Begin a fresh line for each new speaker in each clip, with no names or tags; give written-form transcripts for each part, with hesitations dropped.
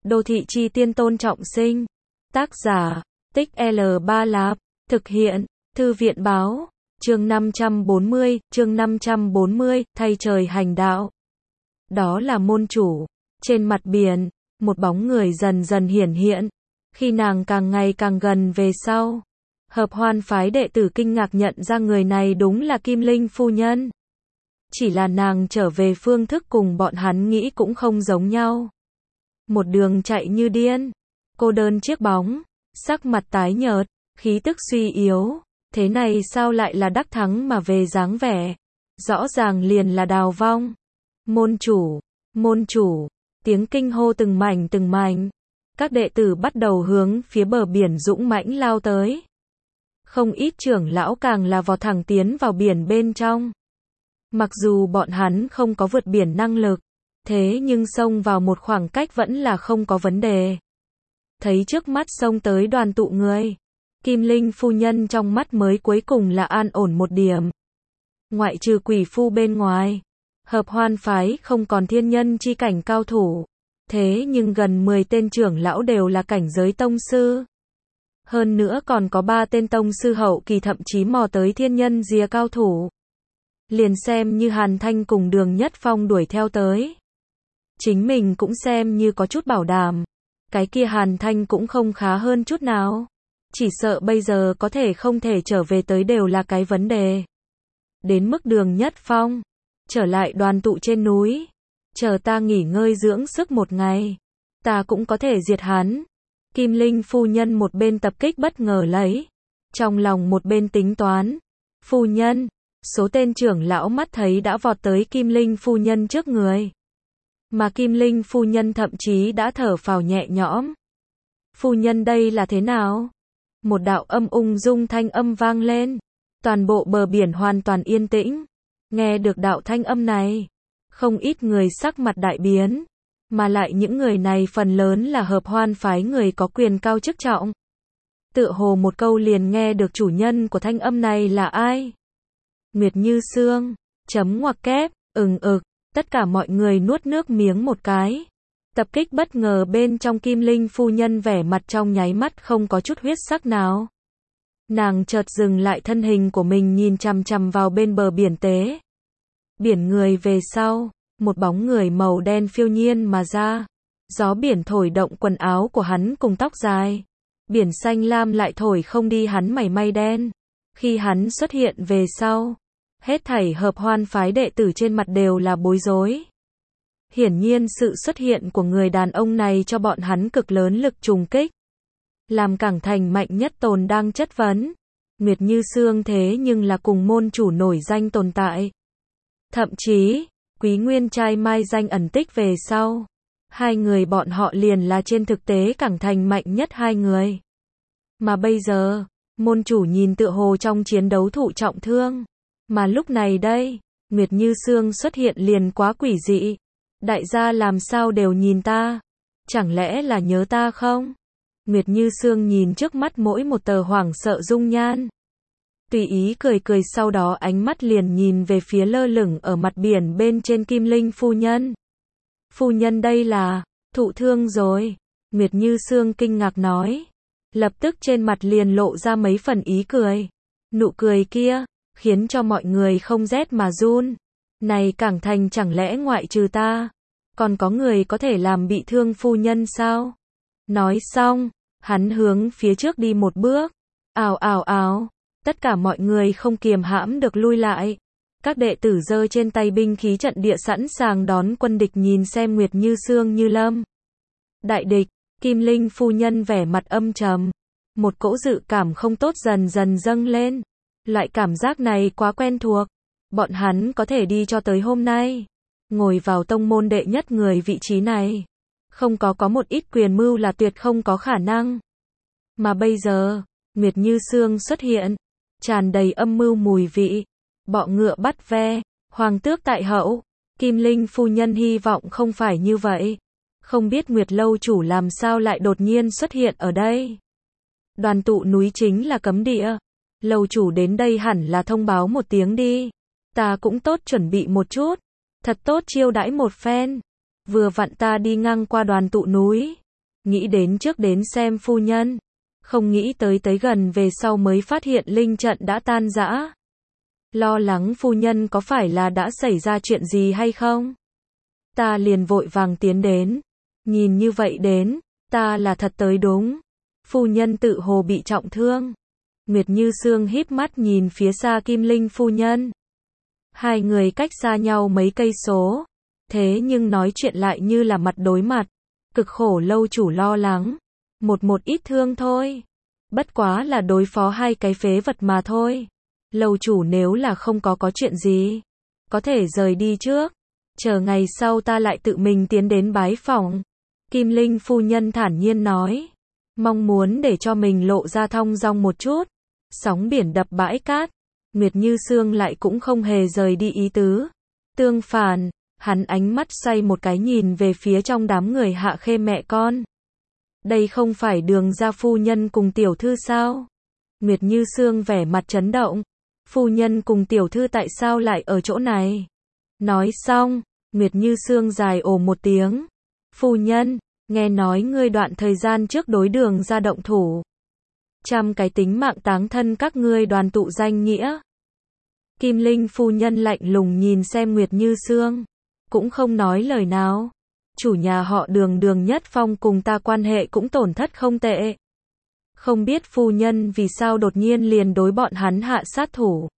Đô thị chi tiên tôn trọng sinh. Tác giả, Tích L3 Lạp. Thực hiện, Thư viện báo. Chương 540, thay trời hành đạo. Đó là môn chủ. Trên mặt biển, một bóng người dần dần hiển hiện. Khi nàng càng ngày càng gần về sau, Hợp Hoan phái đệ tử kinh ngạc nhận ra người này đúng là Kim Linh phu nhân. Chỉ là nàng trở về phương thức cùng bọn hắn nghĩ cũng không giống nhau. Một đường chạy như điên, cô đơn chiếc bóng, sắc mặt tái nhợt, khí tức suy yếu, thế này sao lại là đắc thắng mà về dáng vẻ, rõ ràng liền là đào vong. Môn chủ, tiếng kinh hô từng mảnh, các đệ tử bắt đầu hướng phía bờ biển dũng mãnh lao tới. Không ít trưởng lão càng là vọt thẳng tiến vào biển bên trong. Mặc dù bọn hắn không có vượt biển năng lực, thế nhưng xông vào một khoảng cách vẫn là không có vấn đề. Thấy trước mắt xông tới đoàn tụ người, Kim Linh phu nhân trong mắt mới cuối cùng là an ổn một điểm. Ngoại trừ quỷ phu bên ngoài, Hợp Hoan phái không còn thiên nhân chi cảnh cao thủ, thế nhưng gần 10 tên trưởng lão đều là cảnh giới tông sư. Hơn nữa còn có 3 tên tông sư hậu kỳ, thậm chí mò tới thiên nhân rìa cao thủ. Liền xem như Hàn Thanh cùng Đường Nhất Phong đuổi theo tới, chính mình cũng xem như có chút bảo đảm. Cái kia Hàn Thanh cũng không khá hơn chút nào. Chỉ sợ bây giờ có thể không thể trở về tới đều là cái vấn đề. Đến mức Đường Nhất Phong, trở lại đoàn tụ trên núi, chờ ta nghỉ ngơi dưỡng sức một ngày, ta cũng có thể diệt hắn. Kim Linh phu nhân một bên tập kích bất ngờ lấy, trong lòng một bên tính toán. Phu nhân, số tên trưởng lão mắt thấy đã vọt tới Kim Linh phu nhân trước người. Mà Kim Linh phu nhân thậm chí đã thở phào nhẹ nhõm. Phu nhân đây là thế nào? Một đạo ung dung thanh âm vang lên. Toàn bộ bờ biển hoàn toàn yên tĩnh. Nghe được đạo thanh âm này, không ít người sắc mặt đại biến. Mà lại những người này phần lớn là Hợp Hoan phái người có quyền cao chức trọng. Tựa hồ một câu liền nghe được chủ nhân của thanh âm này là ai. Nguyệt Như Sương, chấm ngoặc kép, tất cả mọi người nuốt nước miếng một cái. Tập kích bất ngờ bên trong Kim Linh phu nhân vẻ mặt trong nháy mắt không có chút huyết sắc nào. Nàng chợt dừng lại thân hình của mình, nhìn chằm chằm vào bên bờ biển tế. Biển người về sau, một bóng người màu đen phiêu nhiên mà ra. Gió biển thổi động quần áo của hắn cùng tóc dài. Biển xanh lam lại thổi không đi hắn mảy may đen. Khi hắn xuất hiện về sau, hết thảy Hợp Hoan phái đệ tử trên mặt đều là bối rối. Hiển nhiên sự xuất hiện của người đàn ông này cho bọn hắn cực lớn lực trùng kích. Làm Cảng Thành mạnh nhất tồn đang chất vấn. Nguyệt Như Sương thế nhưng là cùng môn chủ nổi danh tồn tại. Thậm chí, Quý Nguyên trai mai danh ẩn tích về sau. Hai người bọn họ liền là trên thực tế Cảng Thành mạnh nhất hai người. Mà bây giờ, môn chủ nhìn tựa hồ trong chiến đấu thụ trọng thương. Mà lúc này đây, Nguyệt Như Sương xuất hiện liền quá quỷ dị. Đại gia làm sao đều nhìn ta? Chẳng lẽ là nhớ ta không? Nguyệt Như Sương nhìn trước mắt mỗi một tờ hoảng sợ dung nhan. Tùy ý cười sau đó ánh mắt liền nhìn về phía lơ lửng ở mặt biển bên trên Kim Linh phu nhân. Phu nhân đây là, thụ thương rồi. Nguyệt Như Sương kinh ngạc nói. Lập tức trên mặt liền lộ ra mấy phần ý cười. Nụ cười kia khiến cho mọi người không rét mà run. Này Cảng Thành chẳng lẽ ngoại trừ ta, còn có người có thể làm bị thương phu nhân sao? Nói xong, hắn hướng phía trước đi một bước. Ào, tất cả mọi người không kiềm hãm được lui lại. Các đệ tử giơ trên tay binh khí trận địa sẵn sàng đón quân địch, nhìn xem Nguyệt Như Sương như lâm đại địch. Kim Linh phu nhân vẻ mặt âm trầm. Một cỗ dự cảm không tốt dần dần dâng lên. Loại cảm giác này quá quen thuộc. Bọn hắn có thể đi cho tới hôm nay, ngồi vào tông môn đệ nhất người vị trí này, không có một ít quyền mưu là tuyệt không có khả năng. Mà bây giờ, Nguyệt Như Sương xuất hiện, tràn đầy âm mưu mùi vị, bọ ngựa bắt ve, hoàng tước tại hậu. Kim Linh phu nhân hy vọng không phải như vậy. Không biết Nguyệt lâu chủ làm sao lại đột nhiên xuất hiện ở đây. Đoàn tụ núi chính là cấm địa. Lâu chủ đến đây hẳn là thông báo một tiếng đi. Ta cũng tốt chuẩn bị một chút. Thật tốt chiêu đãi một phen. Vừa vặn ta đi ngang qua đoàn tụ núi. nghĩ đến trước đến xem phu nhân. Không nghĩ tới gần về sau mới phát hiện linh trận đã tan rã. Lo lắng phu nhân có phải là đã xảy ra chuyện gì hay không? Ta liền vội vàng tiến đến. Nhìn như vậy đến, ta là thật tới đúng. Phu nhân tự hồ bị trọng thương. Nguyệt Như Sương híp mắt nhìn phía xa Kim Linh phu nhân. Hai người cách xa nhau mấy cây số. Thế nhưng nói chuyện lại như là mặt đối mặt. Cực khổ lâu chủ lo lắng. Một ít thương thôi. Bất quá là đối phó hai cái phế vật mà thôi. Lâu chủ nếu là không có chuyện gì, có thể rời đi trước. Chờ ngày sau ta lại tự mình tiến đến bái phỏng. Kim Linh phu nhân thản nhiên nói. Mong muốn để cho mình lộ ra thong dong một chút. Sóng biển đập bãi cát. Nguyệt Như Sương lại cũng không hề rời đi ý tứ. Tương phản, hắn ánh mắt xoay một cái nhìn về phía trong đám người Hạ Khê mẹ con. Đây không phải Đường gia phu nhân cùng tiểu thư sao? Nguyệt Như Sương vẻ mặt chấn động. Phu nhân cùng tiểu thư tại sao lại ở chỗ này? Nói xong, Nguyệt Như Sương dài ồ một tiếng. Phu nhân, nghe nói ngươi đoạn thời gian trước đối Đường gia động thủ. Trăm cái tính mạng táng thân các ngươi đoàn tụ danh nghĩa. Kim Linh phu nhân lạnh lùng nhìn xem Nguyệt Như Sương, cũng không nói lời nào. Chủ nhà họ Đường Nhất Phong cùng ta quan hệ cũng tổn thất không tệ. Không biết phu nhân vì sao đột nhiên liền đối bọn hắn hạ sát thủ.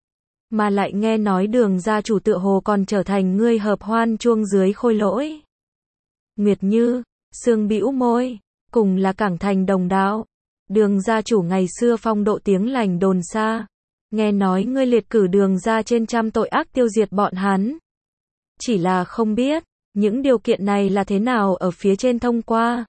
Mà lại nghe nói Đường gia chủ tựa hồ còn trở thành ngươi hợp hoan chuông dưới khôi lỗi. Nguyệt Như Sương bĩu môi, cùng là Cảng Thành đồng đạo. Đường gia chủ ngày xưa phong độ tiếng lành đồn xa. Nghe nói ngươi liệt cử Đường gia trên trăm tội ác tiêu diệt bọn hắn. Chỉ là không biết, những điều kiện này là thế nào ở phía trên thông qua.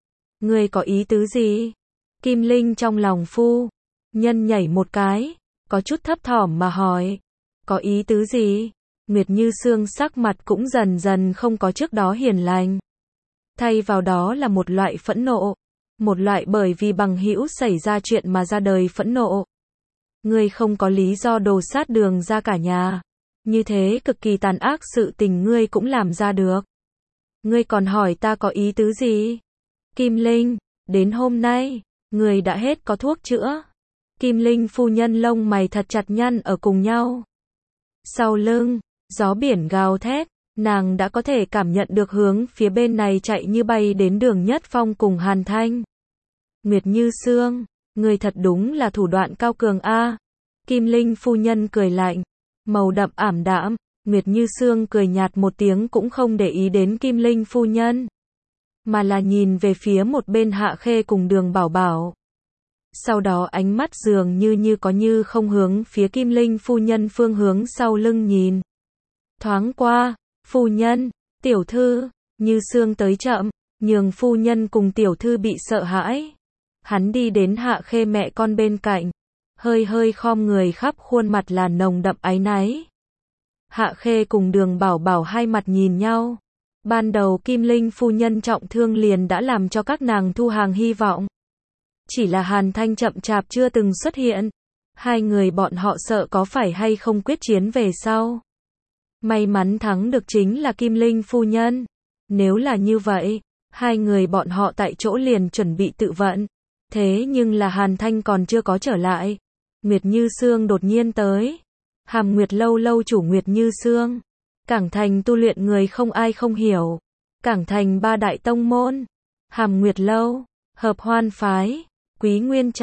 Ngươi có ý tứ gì? Kim Linh trong lòng phu nhân nhảy một cái, có chút thấp thỏm mà hỏi. Có ý tứ gì? Nguyệt Như Sương sắc mặt cũng dần dần không có trước đó hiền lành. Thay vào đó là một loại phẫn nộ. Một loại bởi vì bằng hữu xảy ra chuyện mà ra đời phẫn nộ. Ngươi không có lý do đồ sát Đường gia cả nhà. Như thế cực kỳ tàn ác sự tình ngươi cũng làm ra được. Ngươi còn hỏi ta có ý tứ gì? Kim Linh, đến hôm nay, ngươi đã hết có thuốc chữa. Kim Linh phu nhân lông mày thật chặt nhăn ở cùng nhau. Sau lưng, gió biển gào thét, nàng đã có thể cảm nhận được hướng phía bên này chạy như bay đến Đường Nhất Phong cùng Hàn Thanh. Nguyệt Như Sương, ngươi thật đúng là thủ đoạn cao cường a. Kim Linh phu nhân cười lạnh, màu đậm ảm đạm. Nguyệt Như Sương cười nhạt một tiếng cũng không để ý đến Kim Linh phu nhân, mà là nhìn về phía một bên Hạ Khê cùng Đường Bảo Bảo. Sau đó ánh mắt dường như có như không hướng phía Kim Linh phu nhân phương hướng sau lưng nhìn. Thoáng qua, phu nhân, tiểu thư, Như Sương tới chậm, nhường phu nhân cùng tiểu thư bị sợ hãi. Hắn đi đến Hạ Khê mẹ con bên cạnh, hơi khom người, khắp khuôn mặt là nồng đậm áy náy. Hạ Khê cùng Đường Bảo Bảo hai mặt nhìn nhau. Ban đầu Kim Linh phu nhân trọng thương liền đã làm cho các nàng thu hàng hy vọng. Chỉ là Hàn Thanh chậm chạp chưa từng xuất hiện. Hai người bọn họ sợ có phải hay không quyết chiến về sau. May mắn thắng được chính là Kim Linh phu nhân. Nếu là như vậy, hai người bọn họ tại chỗ liền chuẩn bị tự vận. Thế nhưng là Hàn Thanh còn chưa có trở lại. Nguyệt Như Sương đột nhiên tới. Hàm Nguyệt lâu lâu chủ Nguyệt Như Sương. Cảng Thành tu luyện người không ai không hiểu. Cảng Thành ba đại tông môn. Hàm Nguyệt lâu, Hợp Hoan phái, Quý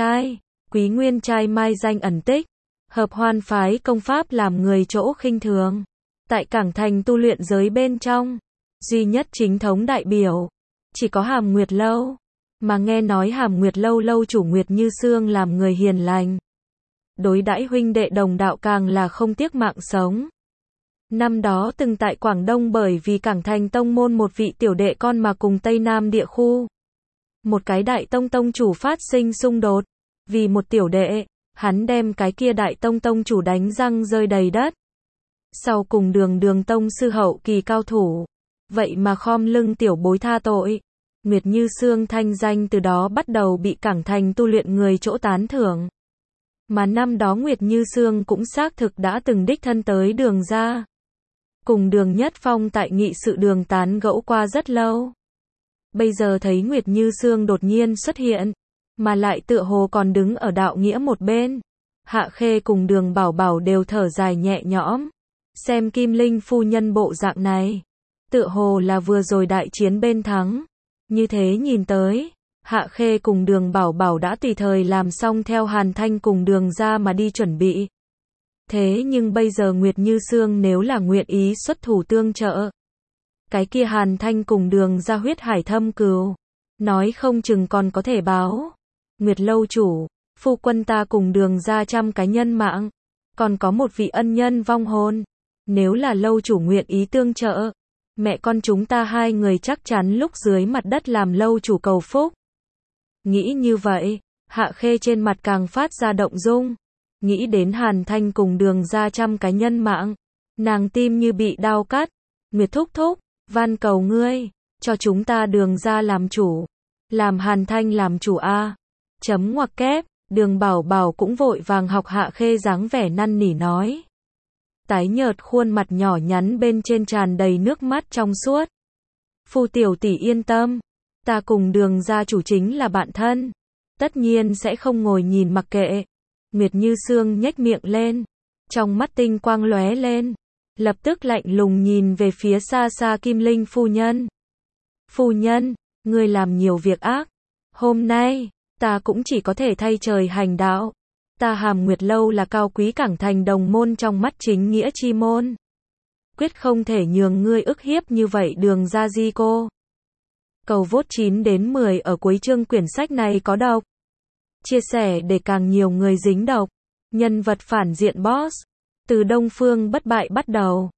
Nguyên trai mai danh ẩn tích. Hợp Hoan phái công pháp làm người chỗ khinh thường. Tại Cảng Thành tu luyện giới bên trong, duy nhất chính thống đại biểu chỉ có Hàm Nguyệt lâu. Mà nghe nói Hàm Nguyệt lâu lâu chủ Nguyệt Như Sương làm người hiền lành, đối đãi huynh đệ đồng đạo càng là không tiếc mạng sống. Năm đó từng tại Quảng Đông bởi vì Cảng Thành tông môn một vị tiểu đệ con mà cùng Tây Nam địa khu một cái đại tông tông chủ phát sinh xung đột. Vì một tiểu đệ, hắn đem cái kia đại tông tông chủ đánh răng rơi đầy đất. Sau cùng Đường tông sư hậu kỳ cao thủ, vậy mà khom lưng tiểu bối tha tội. Nguyệt Như Sương thanh danh từ đó bắt đầu bị Cảng Thành tu luyện người chỗ tán thưởng. Mà năm đó Nguyệt Như Sương cũng xác thực đã từng đích thân tới Đường gia, cùng Đường Nhất Phong tại nghị sự đường tán gẫu qua rất lâu. Bây giờ thấy Nguyệt Như Sương đột nhiên xuất hiện, mà lại tựa hồ còn đứng ở đạo nghĩa một bên. Hạ Khê cùng Đường Bảo Bảo đều thở dài nhẹ nhõm. Xem Kim Linh phu nhân bộ dạng này, tựa hồ là vừa rồi đại chiến bên thắng. Như thế nhìn tới, Hạ Khê cùng Đường Bảo Bảo đã tùy thời làm xong theo Hàn Thanh cùng Đường ra mà đi chuẩn bị. Thế nhưng bây giờ Nguyệt Như Sương nếu là nguyện ý xuất thủ tương trợ, cái kia Hàn Thanh cùng Đường ra huyết hải thâm cừu, nói không chừng còn có thể báo. Nguyệt lâu chủ, phu quân ta cùng Đường ra 100 cái nhân mạng, còn có một vị ân nhân vong hồn. Nếu là lâu chủ nguyện ý tương trợ, mẹ con chúng ta hai người chắc chắn lúc dưới mặt đất làm lâu chủ cầu phúc. Nghĩ như vậy, Hạ Khê trên mặt càng phát ra động dung. Nghĩ đến Hàn Thanh cùng Đường ra 100 cái nhân mạng, nàng tim như bị đau cắt. Nguyệt thúc thúc, van cầu ngươi, cho chúng ta Đường ra làm chủ, làm Hàn Thanh làm chủ a. Chấm ngoặc kép, Đường Bảo Bảo cũng vội vàng học Hạ Khê dáng vẻ năn nỉ nói. Tái nhợt khuôn mặt nhỏ nhắn bên trên tràn đầy nước mắt trong suốt. Phu tiểu tỷ yên tâm, ta cùng Đường gia chủ chính là bạn thân, tất nhiên sẽ không ngồi nhìn mặc kệ. Nguyệt Như Sương nhếch miệng lên, trong mắt tinh quang lóe lên, lập tức lạnh lùng nhìn về phía xa xa Kim Linh phu nhân. Phu nhân, ngươi làm nhiều việc ác, hôm nay, ta cũng chỉ có thể thay trời hành đạo. Ta Hàm Nguyệt lâu là cao quý cảng thành đồng môn trong mắt chính nghĩa chi môn. Quyết không thể nhường ngươi ức hiếp như vậy Đường gia di cô. Cầu vote 9 đến 10 ở cuối chương quyển sách này có độc. Chia sẻ để càng nhiều người dính độc. Nhân vật phản diện boss. Từ Đông Phương bất bại bắt đầu.